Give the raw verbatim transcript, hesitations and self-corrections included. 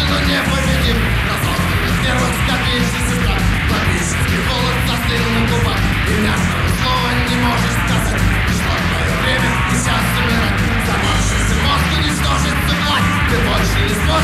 но не победим. Разорванный с первых скопившись с утра. Клопический голод застыл на губах, и мягкого слова не можешь сказать. Пришло твое время, и сейчас умирать. Заморщился мозг, уничтожится власть. Ты больше не сможешь